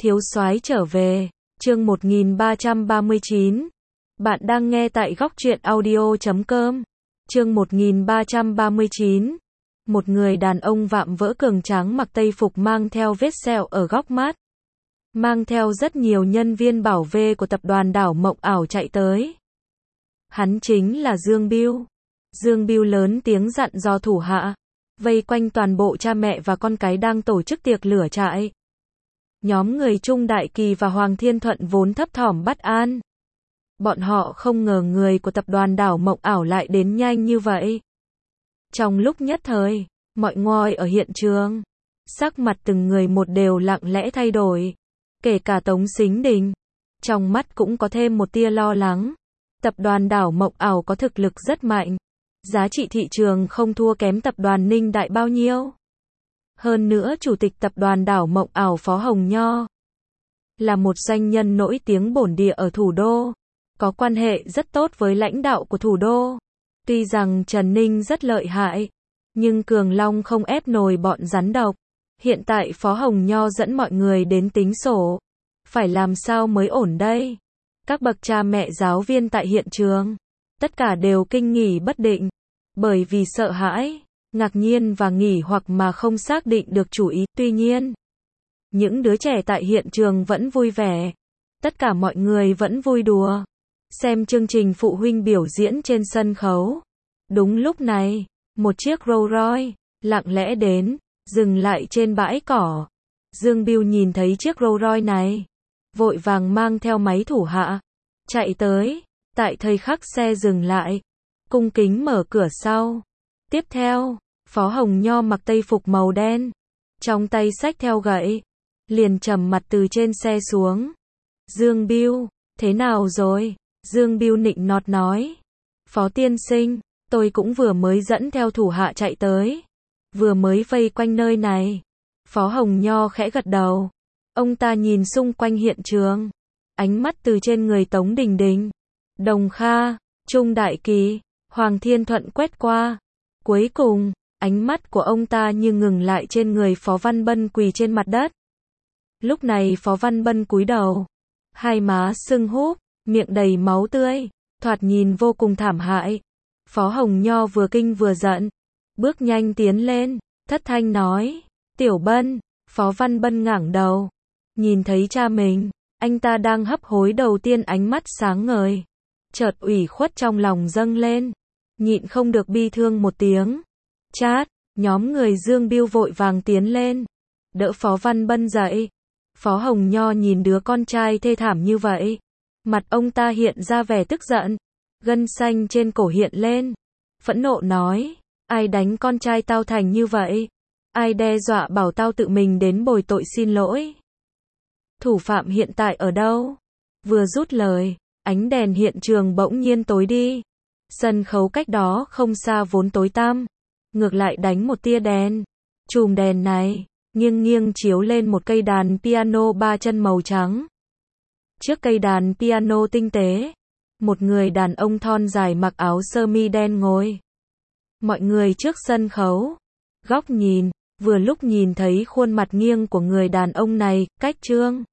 Thiếu soái trở về, chương 1339. Bạn đang nghe tại góc truyện audio.com. Chương 1339. Một người đàn ông vạm vỡ cường tráng mặc tây phục mang theo vết sẹo ở góc mắt. Mang theo rất nhiều nhân viên bảo vệ của tập đoàn đảo mộng ảo chạy tới. Hắn chính là Dương Bưu. Dương Bưu lớn tiếng dặn dò thủ hạ, vây quanh toàn bộ cha mẹ và con cái đang tổ chức tiệc lửa trại. Nhóm người Trung Đại Kỳ và Hoàng Thiên Thuận vốn thấp thỏm bất an. Bọn họ không ngờ người của tập đoàn đảo mộng ảo lại đến nhanh như vậy. Trong lúc nhất thời, mọi người ở hiện trường, sắc mặt từng người một đều lặng lẽ thay đổi. Kể cả Tống Sính Đình, trong mắt cũng có thêm một tia lo lắng. Tập đoàn đảo mộng ảo có thực lực rất mạnh. Giá trị thị trường không thua kém tập đoàn Ninh Đại bao nhiêu. Hơn nữa chủ tịch tập đoàn đảo mộng ảo Phó Hồng Nho là một doanh nhân nổi tiếng bổn địa ở thủ đô, có quan hệ rất tốt với lãnh đạo của thủ đô. Tuy rằng Trần Ninh rất lợi hại, nhưng Cường Long không ép nổi bọn rắn độc. Hiện tại Phó Hồng Nho dẫn mọi người đến tính sổ. Phải làm sao mới ổn đây? Các bậc cha mẹ giáo viên tại hiện trường, tất cả đều kinh nghỉ bất định, bởi vì sợ hãi, ngạc nhiên và nghỉ hoặc mà không xác định được chủ ý. Tuy nhiên, những đứa trẻ tại hiện trường vẫn vui vẻ. Tất cả mọi người vẫn vui đùa, xem chương trình phụ huynh biểu diễn trên sân khấu. Đúng lúc này, một chiếc Rolls Royce lặng lẽ đến, dừng lại trên bãi cỏ. Dương Bưu nhìn thấy chiếc Rolls Royce này, vội vàng mang theo máy thủ hạ, chạy tới. Tại thời khắc xe dừng lại, cung kính mở cửa sau. Tiếp theo, Phó Hồng Nho mặc tây phục màu đen, trong tay xách theo gậy, liền trầm mặt từ trên xe xuống. Dương Bưu, thế nào rồi? Dương Bưu nịnh nọt nói. Phó tiên sinh, tôi cũng vừa mới dẫn theo thủ hạ chạy tới, vừa mới vây quanh nơi này. Phó Hồng Nho khẽ gật đầu. Ông ta nhìn xung quanh hiện trường, ánh mắt từ trên người Tống Đình Đình, Đồng Kha, Trung Đại Kỳ, Hoàng Thiên Thuận quét qua. Cuối cùng, ánh mắt của ông ta như ngừng lại trên người Phó Văn Bân quỳ trên mặt đất. Lúc này Phó Văn Bân cúi đầu, hai má sưng húp, miệng đầy máu tươi, thoạt nhìn vô cùng thảm hại. Phó Hồng Nho vừa kinh vừa giận, bước nhanh tiến lên, thất thanh nói, Tiểu Bân. Phó Văn Bân ngẩng đầu, nhìn thấy cha mình, anh ta đang hấp hối đầu tiên ánh mắt sáng ngời. Chợt ủy khuất trong lòng dâng lên, nhịn không được bi thương một tiếng. Chát, nhóm người Dương Bưu vội vàng tiến lên, đỡ Phó Văn Bân dậy. Phó Hồng Nho nhìn đứa con trai thê thảm như vậy, mặt ông ta hiện ra vẻ tức giận, gân xanh trên cổ hiện lên, phẫn nộ nói, ai đánh con trai tao thành như vậy? Ai đe dọa bảo tao tự mình đến bồi tội xin lỗi? Thủ phạm hiện tại ở đâu? Vừa dứt lời, ánh đèn hiện trường bỗng nhiên tối đi. Sân khấu cách đó không xa vốn tối tăm, ngược lại đánh một tia đèn. Chùm đèn này nghiêng nghiêng chiếu lên một cây đàn piano ba chân màu trắng. Trước cây đàn piano tinh tế, một người đàn ông thon dài mặc áo sơ mi đen ngồi. Mọi người trước sân khấu, góc nhìn, vừa lúc nhìn thấy khuôn mặt nghiêng của người đàn ông này, cách trương